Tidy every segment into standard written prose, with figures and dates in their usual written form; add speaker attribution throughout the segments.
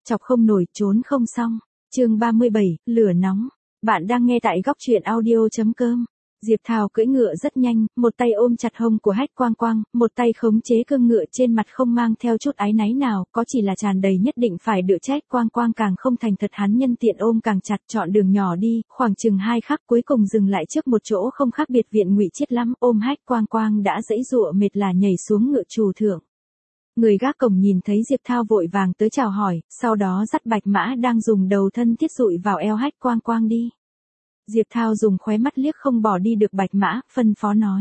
Speaker 1: chọc không nổi, trốn không xong. Chương 37, lửa nóng. Bạn đang nghe tại góc truyện audio.com. Diệp Thao cưỡi ngựa rất nhanh, một tay ôm chặt hông của Hách Quang Quang, một tay khống chế cương ngựa, trên mặt không mang theo chút áy náy nào, có chỉ là tràn đầy nhất định phải đựa trách. Quang Quang càng không thành thật, hắn nhân tiện ôm càng chặt, chọn đường nhỏ đi, khoảng chừng 2 khắc cuối cùng dừng lại trước một chỗ không khác biệt viện Ngụy Chiết lắm, ôm Hách Quang Quang đã giãy giụa mệt là nhảy xuống ngựa trù thượng. Người gác cổng nhìn thấy Diệp Thao vội vàng tới chào hỏi, sau đó dắt bạch mã đang dùng đầu thân thiết dụi vào eo Hách Quang Quang đi. Diệp Thao dùng khóe mắt liếc không bỏ đi được bạch mã, phân phó nói.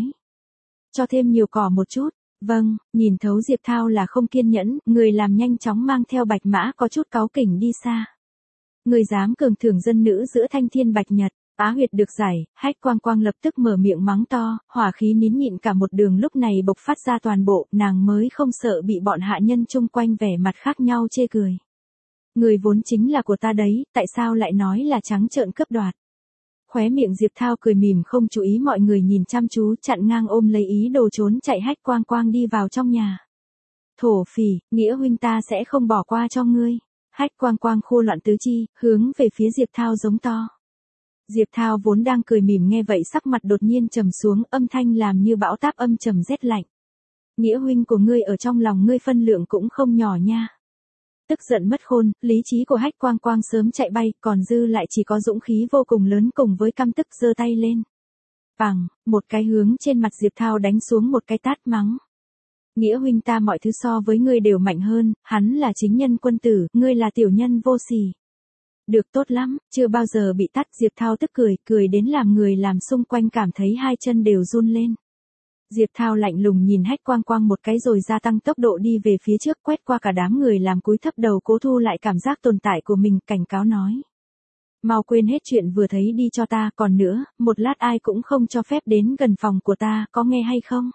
Speaker 1: Cho thêm nhiều cỏ một chút. Vâng, nhìn thấu Diệp Thao là không kiên nhẫn, người làm nhanh chóng mang theo bạch mã có chút cáu kỉnh đi xa. Người dám cường thưởng dân nữ giữa thanh thiên bạch nhật, á huyệt được giải, Hách Quang Quang lập tức mở miệng mắng to, hỏa khí nín nhịn cả một đường lúc này bộc phát ra toàn bộ, nàng mới không sợ bị bọn hạ nhân chung quanh vẻ mặt khác nhau chê cười. Người vốn chính là của ta đấy, tại sao lại nói là trắng trợn cướp đoạt? Khóe miệng Diệp Thao cười mỉm không chú ý mọi người nhìn chăm chú, chặn ngang ôm lấy ý đồ trốn chạy Hách Quang Quang đi vào trong nhà. Thổ phỉ, nghĩa huynh ta sẽ không bỏ qua cho ngươi. Hách Quang Quang khô loạn tứ chi, hướng về phía Diệp Thao giống to. Diệp Thao vốn đang cười mỉm nghe vậy sắc mặt đột nhiên trầm xuống, âm thanh làm như bão táp âm trầm rét lạnh. Nghĩa huynh của ngươi ở trong lòng ngươi phân lượng cũng không nhỏ nha. Tức giận mất khôn, lý trí của Hách Quang Quang sớm chạy bay, còn dư lại chỉ có dũng khí vô cùng lớn cùng với căm tức giơ tay lên. Bằng, một cái hướng trên mặt Diệp Thao đánh xuống một cái tát mắng. Nghĩa huynh ta mọi thứ so với ngươi đều mạnh hơn, hắn là chính nhân quân tử, ngươi là tiểu nhân vô sỉ. Được tốt lắm, chưa bao giờ bị tát. Diệp Thao tức cười đến làm người làm xung quanh cảm thấy hai chân đều run lên. Diệp Thao lạnh lùng nhìn Hách Quang Quang một cái rồi gia tăng tốc độ đi về phía trước, quét qua cả đám người làm cúi thấp đầu cố thu lại cảm giác tồn tại của mình, cảnh cáo nói. Mau quên hết chuyện vừa thấy đi cho ta, còn nữa, một lát ai cũng không cho phép đến gần phòng của ta, có nghe hay không?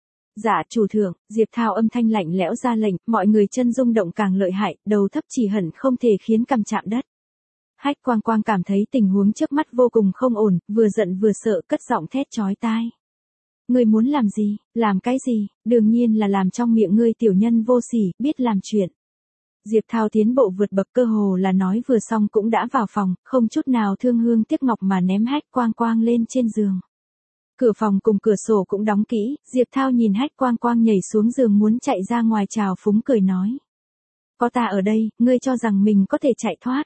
Speaker 1: Dạ chủ thượng. Diệp Thao âm thanh lạnh lẽo ra lệnh, mọi người chân rung động càng lợi hại, đầu thấp chỉ hận không thể khiến cằm chạm đất. Hách Quang Quang cảm thấy tình huống trước mắt vô cùng không ổn, vừa giận vừa sợ, cất giọng thét chói tai. Ngươi muốn làm gì, làm cái gì, đương nhiên là làm trong miệng ngươi tiểu nhân vô sỉ, biết làm chuyện. Diệp Thao tiến bộ vượt bậc, cơ hồ là nói vừa xong cũng đã vào phòng, không chút nào thương hương tiếc ngọc mà ném Hách Quang Quang lên trên giường. Cửa phòng cùng cửa sổ cũng đóng kỹ, Diệp Thao nhìn Hách Quang Quang nhảy xuống giường muốn chạy ra ngoài chào phúng cười nói. Có ta ở đây, ngươi cho rằng mình có thể chạy thoát.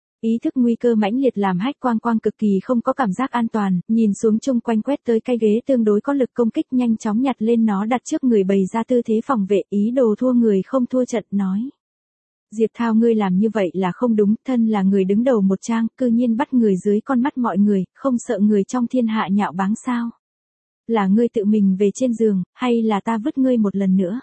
Speaker 1: Ý thức nguy cơ mãnh liệt làm Hách Quang Quang cực kỳ không có cảm giác an toàn, nhìn xuống chung quanh quét tới cái ghế tương đối có lực công kích, nhanh chóng nhặt lên nó đặt trước người bày ra tư thế phòng vệ, ý đồ thua người không thua trận, nói. Diệp Thao, ngươi làm như vậy là không đúng, thân là người đứng đầu một trang, cư nhiên bắt người dưới con mắt mọi người, không sợ người trong thiên hạ nhạo báng sao? Là ngươi tự mình về trên giường, hay là ta vứt ngươi một lần nữa?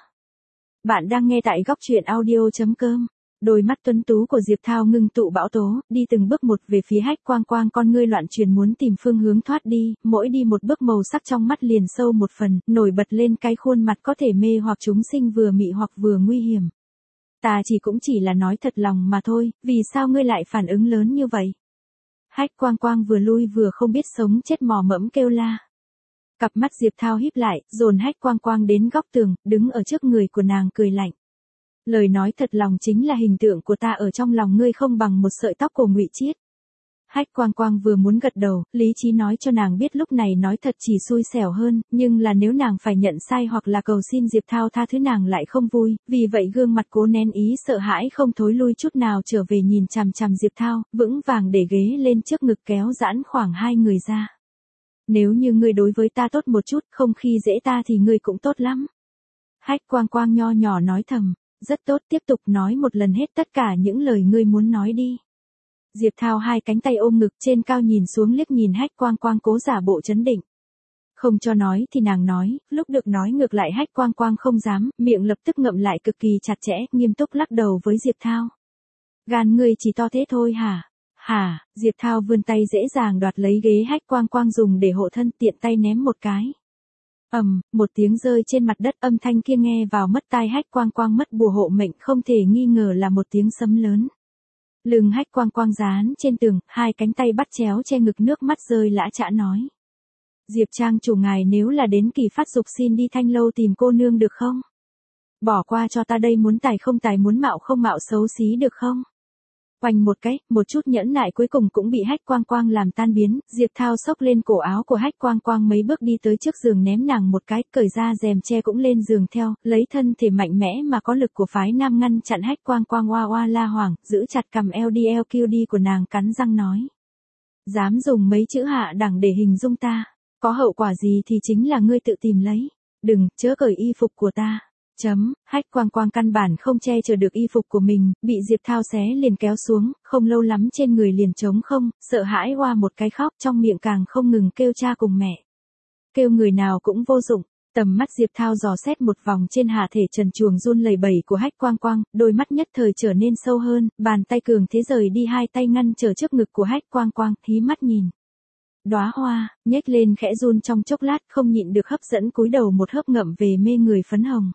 Speaker 1: Bạn đang nghe tại góc truyện audio.com. Đôi mắt tuấn tú của Diệp Thao ngưng tụ bão tố, đi từng bước một về phía Hách Quang Quang, con ngươi loạn chuyển muốn tìm phương hướng thoát đi, mỗi đi một bước màu sắc trong mắt liền sâu một phần, nổi bật lên cái khuôn mặt có thể mê hoặc chúng sinh, vừa mị hoặc vừa nguy hiểm. Ta cũng chỉ là nói thật lòng mà thôi, vì sao ngươi lại phản ứng lớn như vậy? Hách Quang Quang vừa lui vừa không biết sống chết mò mẫm kêu la. Cặp mắt Diệp Thao híp lại, dồn Hách Quang Quang đến góc tường, đứng ở trước người của nàng cười lạnh. Lời nói thật lòng chính là hình tượng của ta ở trong lòng ngươi không bằng một sợi tóc của Ngụy Chiết. Hách Quang Quang vừa muốn gật đầu, lý trí nói cho nàng biết lúc này nói thật chỉ xui xẻo hơn, nhưng là nếu nàng phải nhận sai hoặc là cầu xin Diệp Thao tha thứ nàng lại không vui, vì vậy gương mặt cố nén ý sợ hãi không thối lui chút nào, trở về nhìn chằm chằm Diệp Thao, vững vàng để ghế lên trước ngực kéo giãn khoảng hai người ra. Nếu như ngươi đối với ta tốt một chút, không khi dễ ta thì ngươi cũng tốt lắm. Hách Quang Quang nho nhỏ nói thầm. Rất tốt, tiếp tục nói một lần hết tất cả những lời ngươi muốn nói đi. Diệp Thao hai cánh tay ôm ngực trên cao nhìn xuống liếc nhìn Hách Quang Quang, cố giả bộ trấn định. Không cho nói thì nàng nói, lúc được nói ngược lại Hách Quang Quang không dám, miệng lập tức ngậm lại cực kỳ chặt chẽ, nghiêm túc lắc đầu với Diệp Thao. Gan ngươi chỉ to thế thôi hả? Hả? Diệp Thao vươn tay dễ dàng đoạt lấy ghế Hách Quang Quang dùng để hộ thân, tiện tay ném một cái. Một tiếng rơi trên mặt đất, âm thanh kia nghe vào mất tai Hách Quang Quang, mất bùa hộ mệnh, không thể nghi ngờ là một tiếng sấm lớn. Lưng Hách Quang Quang dán trên tường, hai cánh tay bắt chéo che ngực, nước mắt rơi lã chã nói. Diệp trang chủ ngài nếu là đến kỳ phát dục xin đi Thanh Lâu tìm cô nương được không? Bỏ qua cho ta đây, muốn tài không tài, muốn mạo không mạo, xấu xí được không? Oanh một cái, một chút nhẫn nại cuối cùng cũng bị Hách Quang Quang làm tan biến, Diệp Thao xốc lên cổ áo của Hách Quang Quang mấy bước đi tới trước giường ném nàng một cái, cởi ra rèm che cũng lên giường theo, lấy thân thể mạnh mẽ mà có lực của phái nam ngăn chặn Hách Quang Quang oa oa la hoảng, giữ chặt cầm LDLQD của nàng cắn răng nói. Dám dùng mấy chữ hạ đẳng để hình dung ta, có hậu quả gì thì chính là ngươi tự tìm lấy, đừng, chớ cởi y phục của ta. Hách Quang Quang căn bản không che chở được y phục của mình, bị Diệp Thao xé liền kéo xuống, không lâu lắm trên người liền trống không, sợ hãi oa một cái khóc, trong miệng càng không ngừng kêu cha cùng mẹ. Kêu người nào cũng vô dụng, tầm mắt Diệp Thao dò xét một vòng trên hạ thể trần truồng run lẩy bẩy của Hách Quang Quang, đôi mắt nhất thời trở nên sâu hơn, bàn tay cường thế rời đi hai tay ngăn trở trước ngực của Hách Quang Quang, hí mắt nhìn. Đóa hoa, nhếch lên khẽ run trong chốc lát không nhịn được hấp dẫn cúi đầu một hớp ngậm về mê người phấn hồng.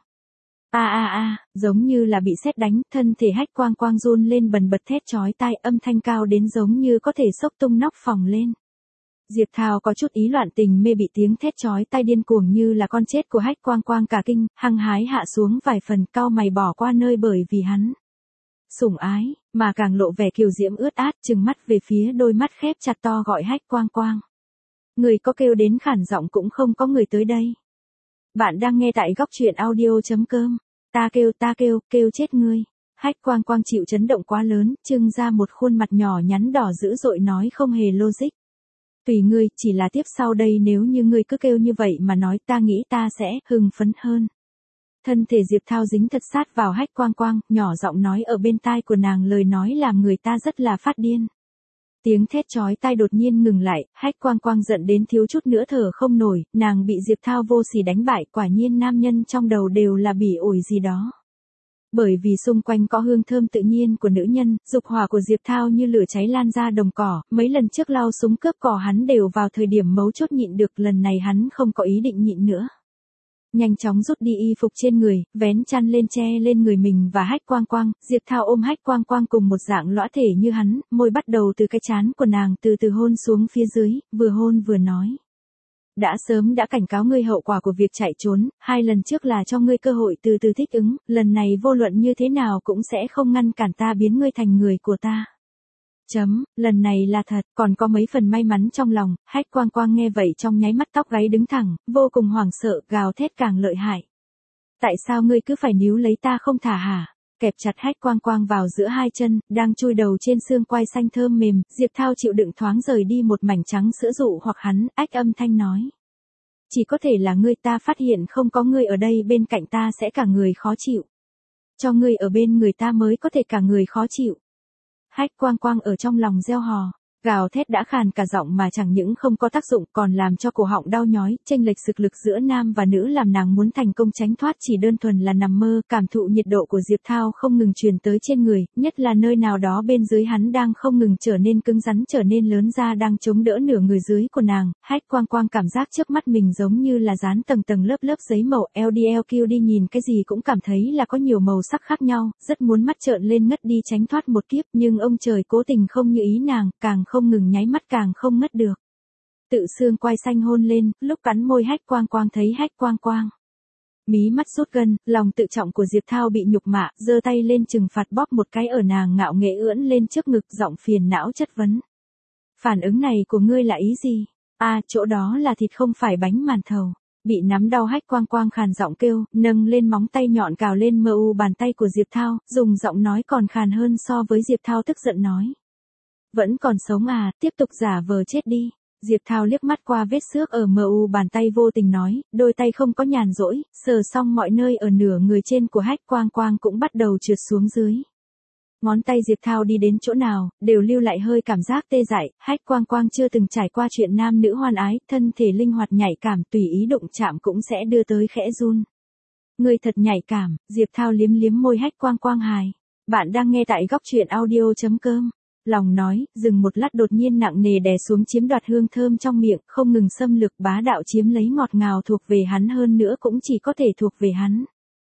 Speaker 1: Giống như là bị sét đánh, thân thể Hách Quang Quang run lên bần bật thét chói tai, âm thanh cao đến giống như có thể xốc tung nóc phòng lên. Diệp Thao có chút ý loạn tình mê bị tiếng thét chói tai điên cuồng như là con chết của Hách Quang Quang cả kinh, hăng hái hạ xuống vài phần, cau mày bỏ qua nơi bởi vì hắn sủng ái, mà càng lộ vẻ kiều diễm ướt át, trừng mắt về phía đôi mắt khép chặt to gọi Hách Quang Quang. Người có kêu đến khản giọng cũng không có người tới đây. Bạn đang nghe tại góc truyện audio.com. Ta kêu chết ngươi. Hách Quang Quang chịu chấn động quá lớn, trưng ra một khuôn mặt nhỏ nhắn đỏ dữ dội nói không hề logic. Tùy ngươi, chỉ là tiếp sau đây nếu như ngươi cứ kêu như vậy mà nói ta nghĩ ta sẽ hưng phấn hơn. Thân thể Diệp Thao dính thật sát vào Hách Quang Quang, nhỏ giọng nói ở bên tai của nàng lời nói làm người ta rất là phát điên. Tiếng thét chói tai đột nhiên ngừng lại, Hách Quang Quang giận đến thiếu chút nữa thở không nổi, nàng bị Diệp Thao vô sỉ đánh bại, quả nhiên nam nhân trong đầu đều là bỉ ổi gì đó. Bởi vì xung quanh có hương thơm tự nhiên của nữ nhân, dục hỏa của Diệp Thao như lửa cháy lan ra đồng cỏ, mấy lần trước lao súng cướp cỏ hắn đều vào thời điểm mấu chốt nhịn được, lần này hắn không có ý định nhịn nữa. Nhanh chóng rút đi y phục trên người, vén chăn lên che lên người mình và Hách Quang Quang, Diệp Thao ôm Hách Quang Quang cùng một dạng lõa thể như hắn, môi bắt đầu từ cái trán của nàng từ từ hôn xuống phía dưới, vừa hôn vừa nói. Đã sớm đã cảnh cáo ngươi hậu quả của việc chạy trốn, 2 lần trước là cho ngươi cơ hội từ từ thích ứng, lần này vô luận như thế nào cũng sẽ không ngăn cản ta biến ngươi thành người của ta. Lần này là thật, còn có mấy phần may mắn trong lòng, Hách Quang Quang nghe vậy trong nháy mắt tóc gáy đứng thẳng, vô cùng hoảng sợ, gào thét càng lợi hại. Tại sao ngươi cứ phải níu lấy ta không thả hả? Kẹp chặt Hách Quang Quang vào giữa hai chân, đang chui đầu trên xương quai xanh thơm mềm, Diệp Thao chịu đựng thoáng rời đi một mảnh trắng sữa dụ hoặc hắn, ách âm thanh nói. Chỉ có thể là ngươi, ta phát hiện không có ngươi ở đây bên cạnh ta sẽ cả người khó chịu. Cho ngươi ở bên người ta mới có thể cả người khó chịu. Hách Quang Quang ở trong lòng reo hò, gào thét đã khàn cả giọng mà chẳng những không có tác dụng còn làm cho cổ họng đau nhói, chênh lệch thực lực giữa nam và nữ làm nàng muốn thành công tránh thoát chỉ đơn thuần là nằm mơ, cảm thụ nhiệt độ của Diệp Thao không ngừng truyền tới trên người, nhất là nơi nào đó bên dưới hắn đang không ngừng trở nên cứng rắn trở nên lớn ra đang chống đỡ nửa người dưới của nàng, Hách Quang Quang cảm giác trước mắt mình giống như là dán tầng tầng lớp lớp giấy màu LDLQ đi nhìn cái gì cũng cảm thấy là có nhiều màu sắc khác nhau, rất muốn mắt trợn lên ngất đi tránh thoát một kiếp nhưng ông trời cố tình không như ý nàng, càng không ngừng nháy mắt càng không ngất được. Tự xương quai xanh hôn lên, lúc cắn môi Hách Quang Quang thấy Hách Quang Quang. Mí mắt sút gân, lòng tự trọng của Diệp Thao bị nhục mạ, giơ tay lên trừng phạt bóp một cái ở nàng ngạo nghễ ưỡn lên trước ngực giọng phiền não chất vấn. Phản ứng này của ngươi là ý gì? Chỗ đó là thịt không phải bánh màn thầu. Bị nắm đau Hách Quang Quang khàn giọng kêu, nâng lên móng tay nhọn cào lên mờ u bàn tay của Diệp Thao, dùng giọng nói còn khàn hơn so với Diệp Thao tức giận nói. Vẫn còn sống tiếp tục giả vờ chết đi. Diệp Thao liếc mắt qua vết xước ở MU bàn tay vô tình nói, đôi tay không có nhàn rỗi, sờ xong mọi nơi ở nửa người trên của Hách Quang Quang cũng bắt đầu trượt xuống dưới. Ngón tay Diệp Thao đi đến chỗ nào, đều lưu lại hơi cảm giác tê dại, Hách Quang Quang chưa từng trải qua chuyện nam nữ hoan ái, thân thể linh hoạt nhạy cảm tùy ý đụng chạm cũng sẽ đưa tới khẽ run. Người thật nhạy cảm, Diệp Thao liếm liếm môi Hách Quang Quang hài. Bạn đang nghe tại góc truyện audio.com. Lòng nói, dừng một lát đột nhiên nặng nề đè xuống chiếm đoạt hương thơm trong miệng, không ngừng xâm lược bá đạo chiếm lấy ngọt ngào thuộc về hắn hơn nữa cũng chỉ có thể thuộc về hắn.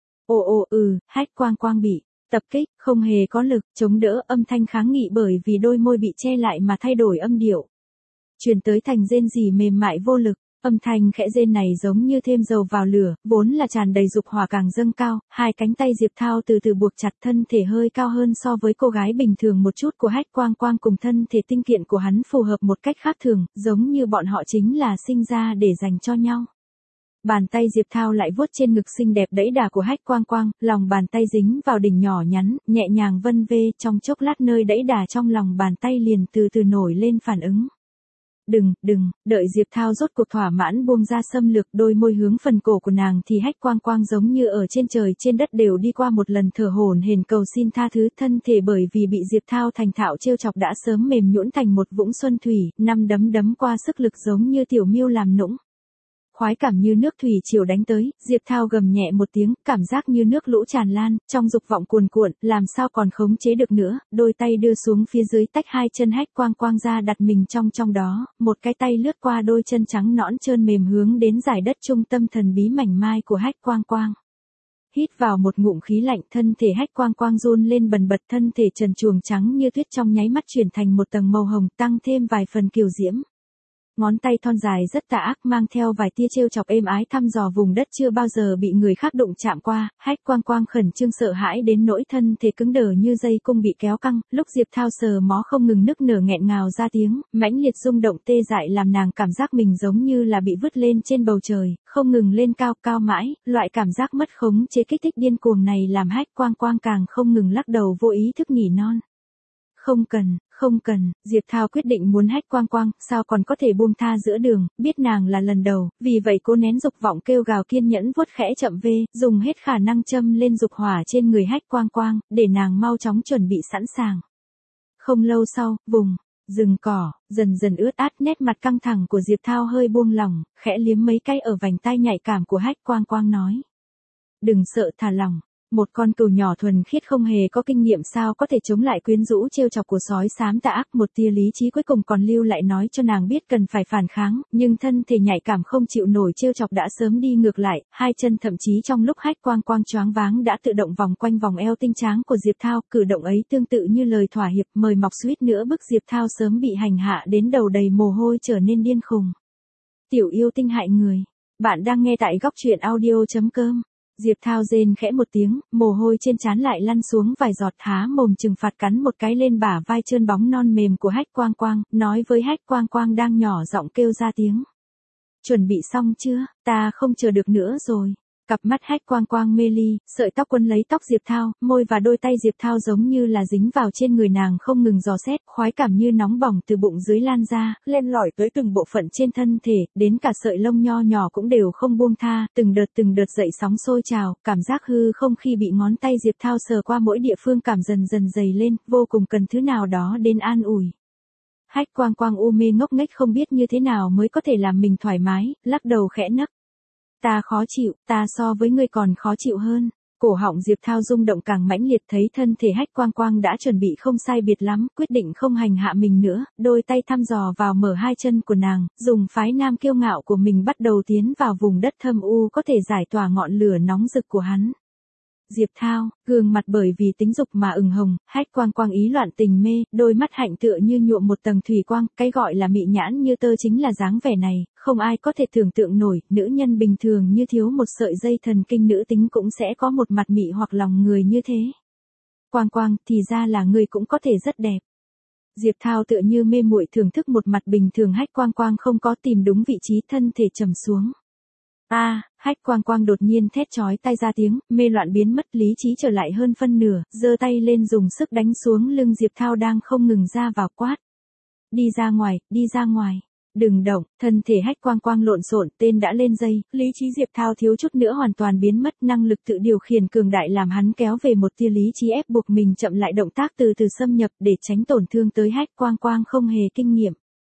Speaker 1: Hách Quang Quang bị tập kích, không hề có lực, chống đỡ âm thanh kháng nghị bởi vì đôi môi bị che lại mà thay đổi âm điệu. Truyền tới thành rên rỉ mềm mại vô lực, Âm thanh khẽ rên này giống như thêm dầu vào lửa, vốn là tràn đầy dục hỏa càng dâng cao, hai cánh tay Diệp Thao từ từ buộc chặt thân thể hơi cao hơn so với cô gái bình thường một chút của Hách Quang Quang cùng thân thể tinh kiện của hắn phù hợp một cách khác thường, giống như bọn họ chính là sinh ra để dành cho nhau. Bàn tay Diệp Thao lại vuốt trên ngực xinh đẹp đẫy đà của Hách Quang Quang, lòng bàn tay dính vào đỉnh nhỏ nhắn, nhẹ nhàng vân vê, trong chốc lát nơi đẫy đà trong lòng bàn tay liền từ từ nổi lên phản ứng. Đừng, đợi Diệp Thao rốt cuộc thỏa mãn buông ra xâm lược đôi môi hướng phần cổ của nàng thì Hách Quang Quang giống như ở trên trời trên đất đều đi qua một lần thở hổn hển cầu xin tha thứ, thân thể bởi vì bị Diệp Thao thành thạo trêu chọc đã sớm mềm nhũn thành một vũng xuân thủy, năm đấm đấm qua sức lực giống như tiểu miêu làm nũng. Khoái cảm như nước thủy triều đánh tới, Diệp Thao gầm nhẹ một tiếng, cảm giác như nước lũ tràn lan, trong dục vọng cuồn cuộn, làm sao còn khống chế được nữa, đôi tay đưa xuống phía dưới tách hai chân Hách Quang Quang ra đặt mình trong đó, một cái tay lướt qua đôi chân trắng nõn trơn mềm hướng đến giải đất trung tâm thần bí mảnh mai của Hách Quang Quang. Hít vào một ngụm khí lạnh, thân thể Hách Quang Quang run lên bần bật, thân thể trần truồng trắng như tuyết trong nháy mắt chuyển thành một tầng màu hồng, tăng thêm vài phần kiều diễm. Ngón tay thon dài rất tà ác mang theo vài tia trêu chọc êm ái thăm dò vùng đất chưa bao giờ bị người khác đụng chạm qua, Hách Quang Quang khẩn trương sợ hãi đến nỗi thân thể cứng đờ như dây cung bị kéo căng, lúc Diệp Thao sờ mó không ngừng nức nở nghẹn ngào ra tiếng, mãnh liệt rung động tê dại làm nàng cảm giác mình giống như là bị vứt lên trên bầu trời, không ngừng lên cao cao mãi, loại cảm giác mất khống chế kích thích điên cuồng này làm Hách Quang Quang càng không ngừng lắc đầu vô ý thức nhỉ non. Không cần, Diệp Thao quyết định muốn Hách Quang Quang, sao còn có thể buông tha giữa đường, biết nàng là lần đầu, vì vậy cô nén dục vọng kêu gào kiên nhẫn vuốt khẽ chậm vê, dùng hết khả năng châm lên dục hỏa trên người Hách Quang Quang, để nàng mau chóng chuẩn bị sẵn sàng. Không lâu sau, vùng rừng cỏ dần dần ướt át, nét mặt căng thẳng của Diệp Thao hơi buông lỏng, khẽ liếm mấy cái ở vành tai nhạy cảm của Hách Quang Quang nói. Đừng sợ, thả lỏng. Một con cừu nhỏ thuần khiết không hề có kinh nghiệm sao có thể chống lại quyến rũ trêu chọc của sói xám tà ác, một tia lý trí cuối cùng còn lưu lại nói cho nàng biết cần phải phản kháng, nhưng thân thể nhạy cảm không chịu nổi trêu chọc đã sớm đi ngược lại, hai chân thậm chí trong lúc Hách Quang Quang choáng váng đã tự động vòng quanh vòng eo tinh tráng của Diệp Thao, cử động ấy tương tự như lời thỏa hiệp mời mọc suýt nữa bức Diệp Thao sớm bị hành hạ đến đầu đầy mồ hôi trở nên điên khùng. Tiểu yêu tinh hại người. Bạn đang nghe tại góc truyện audio.com. Diệp Thao rên khẽ một tiếng, mồ hôi trên trán lại lăn xuống vài giọt, há mồm trừng phạt cắn một cái lên bả vai trơn bóng non mềm của Hách Quang Quang, nói với Hách Quang Quang đang nhỏ giọng kêu ra tiếng. Chuẩn bị xong chưa, ta không chờ được nữa rồi. Cặp mắt Hách Quang Quang mê ly, sợi tóc quấn lấy tóc Diệp Thao, môi và đôi tay Diệp Thao giống như là dính vào trên người nàng không ngừng dò xét, khoái cảm như nóng bỏng từ bụng dưới lan ra, len lỏi tới từng bộ phận trên thân thể, đến cả sợi lông nho nhỏ cũng đều không buông tha, từng đợt dậy sóng sôi trào, cảm giác hư không khi bị ngón tay Diệp Thao sờ qua mỗi địa phương cảm dần dần dày lên, vô cùng cần thứ nào đó đến an ủi. Hách Quang Quang u mê ngốc nghếch không biết như thế nào mới có thể làm mình thoải mái, lắc đầu khẽ nấc. Ta khó chịu, ta so với ngươi còn khó chịu hơn. Cổ họng Diệp Thao rung động càng mãnh liệt, thấy thân thể Hách Quang Quang đã chuẩn bị không sai biệt lắm, quyết định không hành hạ mình nữa, đôi tay thăm dò vào mở hai chân của nàng, dùng phái nam kiêu ngạo của mình bắt đầu tiến vào vùng đất thâm u có thể giải tỏa ngọn lửa nóng rực của hắn. Diệp Thao, gương mặt bởi vì tính dục mà ửng hồng, Hách Quang Quang ý loạn tình mê, đôi mắt hạnh tựa như nhuộm một tầng thủy quang, cái gọi là mị nhãn như tơ chính là dáng vẻ này, không ai có thể tưởng tượng nổi, nữ nhân bình thường như thiếu một sợi dây thần kinh nữ tính cũng sẽ có một mặt mị hoặc lòng người như thế. Quang Quang, thì ra là người cũng có thể rất đẹp. Diệp Thao tựa như mê muội thưởng thức một mặt bình thường Hách Quang Quang không có tìm đúng vị trí, thân thể trầm xuống. Hách Quang Quang đột nhiên thét chói tai ra tiếng, mê loạn biến mất, lý trí trở lại hơn phân nửa, giơ tay lên dùng sức đánh xuống lưng Diệp Thao đang không ngừng ra vào quát. Đi ra ngoài, đừng động, thân thể Hách Quang Quang lộn xộn, tên đã lên dây, lý trí Diệp Thao thiếu chút nữa hoàn toàn biến mất, năng lực tự điều khiển cường đại làm hắn kéo về một tia lý trí ép buộc mình chậm lại động tác từ từ xâm nhập để tránh tổn thương tới Hách Quang Quang không hề kinh nghiệm.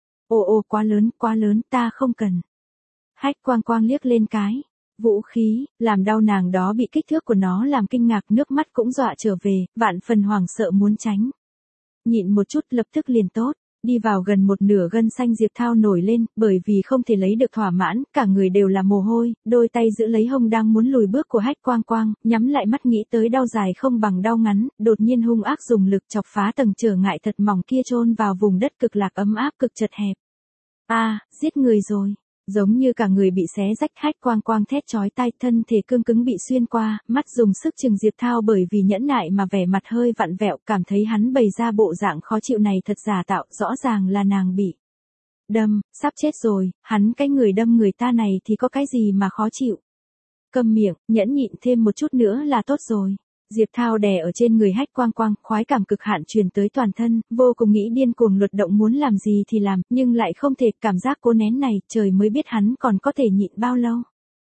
Speaker 1: Quá lớn, ta không cần. Hách Quang Quang liếc lên cái vũ khí, làm đau nàng đó bị kích thước của nó làm kinh ngạc, nước mắt cũng dọa trở về, vạn phần hoảng sợ muốn tránh. Nhịn một chút lập tức liền tốt, đi vào gần một nửa gân xanh Diệp Thao nổi lên, bởi vì không thể lấy được thỏa mãn, cả người đều là mồ hôi, đôi tay giữ lấy hông đang muốn lùi bước của Hách Quang Quang, nhắm lại mắt nghĩ tới đau dài không bằng đau ngắn, đột nhiên hung ác dùng lực chọc phá tầng trở ngại thật mỏng kia chôn vào vùng đất cực lạc ấm áp cực chật hẹp. Giết người rồi. Giống như cả người bị xé rách, Hách Quang Quang thét chói tai, thân thể cương cứng bị xuyên qua, mắt dùng sức chừng Diệp Thao bởi vì nhẫn nại mà vẻ mặt hơi vặn vẹo, cảm thấy hắn bày ra bộ dạng khó chịu này thật giả tạo, rõ ràng là nàng bị đâm, sắp chết rồi, hắn cái người đâm người ta này thì có cái gì mà khó chịu. Câm miệng, nhẫn nhịn thêm một chút nữa là tốt rồi. Diệp Thao đè ở trên người Hách Quang Quang, khoái cảm cực hạn truyền tới toàn thân, vô cùng nghĩ điên cuồng luật động muốn làm gì thì làm, nhưng lại không thể, cảm giác cố nén này, trời mới biết hắn còn có thể nhịn bao lâu.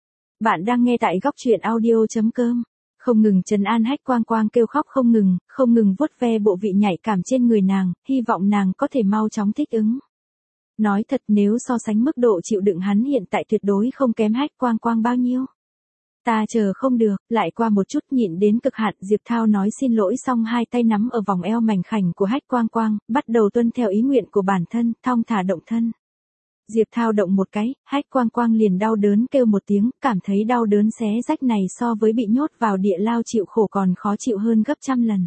Speaker 1: Bạn đang nghe tại góc truyện audio.com. Không ngừng trấn an Hách Quang Quang kêu khóc không ngừng vuốt ve bộ vị nhạy cảm trên người nàng, hy vọng nàng có thể mau chóng thích ứng. Nói thật, nếu so sánh mức độ chịu đựng hắn hiện tại tuyệt đối không kém Hách Quang Quang bao nhiêu. Ta chờ không được, lại qua một chút, nhịn đến cực hạn, Diệp Thao nói xin lỗi xong hai tay nắm ở vòng eo mảnh khảnh của Hách Quang Quang, bắt đầu tuân theo ý nguyện của bản thân, thong thả động thân. Diệp Thao động một cái, Hách Quang Quang liền đau đớn kêu một tiếng, cảm thấy đau đớn xé rách này so với bị nhốt vào địa lao chịu khổ còn khó chịu hơn gấp trăm lần.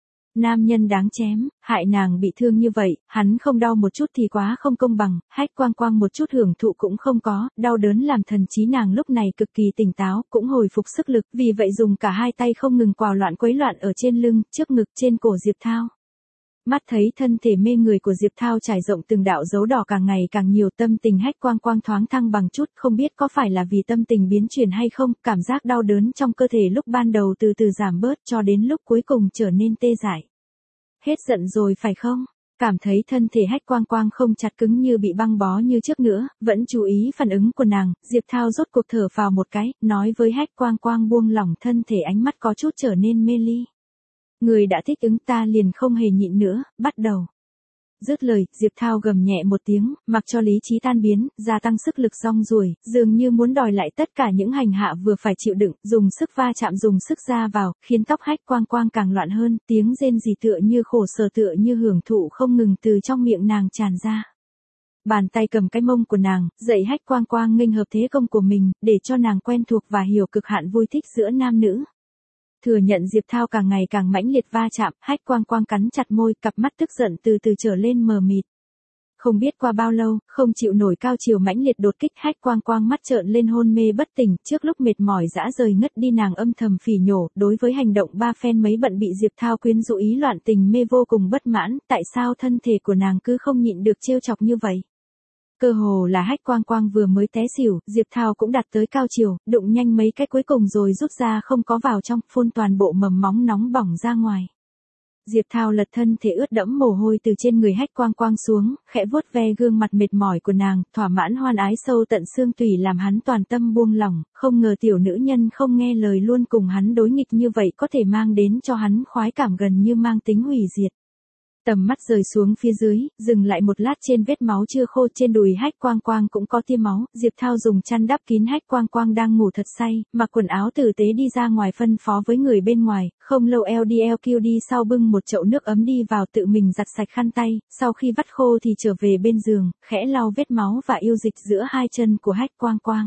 Speaker 1: Nam nhân đáng chém, hại nàng bị thương như vậy, hắn không đau một chút thì quá không công bằng, Hách Quang Quang một chút hưởng thụ cũng không có, đau đớn làm thần trí nàng lúc này cực kỳ tỉnh táo, cũng hồi phục sức lực, vì vậy dùng cả hai tay không ngừng quào loạn quấy loạn ở trên lưng, trước ngực, trên cổ Diệp Thao. Mắt thấy thân thể mê người của Diệp Thao trải rộng từng đạo dấu đỏ càng ngày càng nhiều, tâm tình Hách Quang Quang thoáng thăng bằng chút, không biết có phải là vì tâm tình biến chuyển hay không, cảm giác đau đớn trong cơ thể lúc ban đầu từ từ giảm bớt cho đến lúc cuối cùng trở nên tê dại. Hết giận rồi phải không? Cảm thấy thân thể Hách Quang Quang không chặt cứng như bị băng bó như trước nữa, vẫn chú ý phản ứng của nàng, Diệp Thao rốt cuộc thở phào một cái, nói với Hách Quang Quang buông lỏng thân thể, ánh mắt có chút trở nên mê ly. Người đã thích ứng, ta liền không hề nhịn nữa, bắt đầu. Dứt lời, Diệp Thao gầm nhẹ một tiếng, mặc cho lý trí tan biến, gia tăng sức lực rong ruổi, dường như muốn đòi lại tất cả những hành hạ vừa phải chịu đựng, dùng sức va chạm, dùng sức ra vào, khiến tóc Hách Quang Quang càng loạn hơn, tiếng rên rỉ tựa như khổ sở, tựa như hưởng thụ không ngừng từ trong miệng nàng tràn ra. Bàn tay cầm cái mông của nàng, dạy Hách Quang Quang nghênh hợp thế công của mình, để cho nàng quen thuộc và hiểu cực hạn vui thích giữa nam nữ. Thừa nhận Diệp Thao càng ngày càng mãnh liệt va chạm, Hách Quang Quang cắn chặt môi, cặp mắt tức giận từ từ trở lên mờ mịt. Không biết qua bao lâu, không chịu nổi cao chiều mãnh liệt đột kích, Hách Quang Quang mắt trợn lên hôn mê bất tỉnh, trước lúc mệt mỏi dã rời ngất đi nàng âm thầm phỉ nhổ, đối với hành động ba phen mấy bận bị Diệp Thao quyến rũ ý loạn tình mê vô cùng bất mãn, tại sao thân thể của nàng cứ không nhịn được trêu chọc như vậy. Cơ hồ là Hách Quang Quang vừa mới té xỉu, Diệp Thao cũng đạt tới cao chiều, đụng nhanh mấy cái cuối cùng rồi rút ra không có vào trong, phun toàn bộ mầm móng nóng bỏng ra ngoài. Diệp Thao lật thân thể ướt đẫm mồ hôi từ trên người Hách Quang Quang xuống, khẽ vuốt ve gương mặt mệt mỏi của nàng, thỏa mãn hoan ái sâu tận xương tủy làm hắn toàn tâm buông lỏng, không ngờ tiểu nữ nhân không nghe lời luôn cùng hắn đối nghịch như vậy có thể mang đến cho hắn khoái cảm gần như mang tính hủy diệt. Tầm mắt rời xuống phía dưới, dừng lại một lát trên vết máu chưa khô, trên đùi Hách Quang Quang cũng có tia máu, Diệp Thao dùng chăn đắp kín Hách Quang Quang đang ngủ thật say, mặc quần áo tử tế đi ra ngoài phân phó với người bên ngoài, không lâu LDLQ đi sau bưng một chậu nước ấm đi vào, tự mình giặt sạch khăn tay, sau khi vắt khô thì trở về bên giường, khẽ lau vết máu và yêu dịch giữa hai chân của Hách Quang Quang.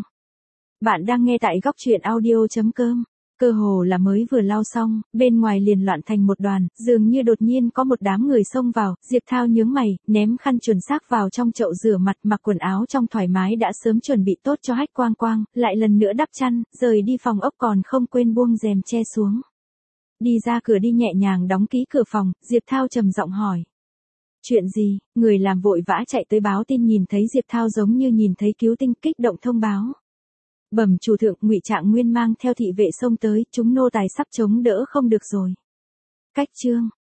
Speaker 1: Bạn đang nghe tại góc truyện audio.com. Cơ hồ là mới vừa lau xong, bên ngoài liền loạn thành một đoàn, dường như đột nhiên có một đám người xông vào, Diệp Thao nhướng mày, ném khăn chuẩn xác vào trong chậu rửa mặt, mặc quần áo trong thoải mái đã sớm chuẩn bị tốt cho Hách Quang Quang, lại lần nữa đắp chăn, rời đi phòng ốc còn không quên buông rèm che xuống. Đi ra cửa đi nhẹ nhàng đóng kỹ cửa phòng, Diệp Thao trầm giọng hỏi. Chuyện gì? Người làm vội vã chạy tới báo tin, nhìn thấy Diệp Thao giống như nhìn thấy cứu tinh, kích động thông báo. Bẩm chủ thượng, Ngụy Trạng Nguyên mang theo thị vệ xông tới, chúng nô tài sắp chống đỡ không được rồi. Cách chương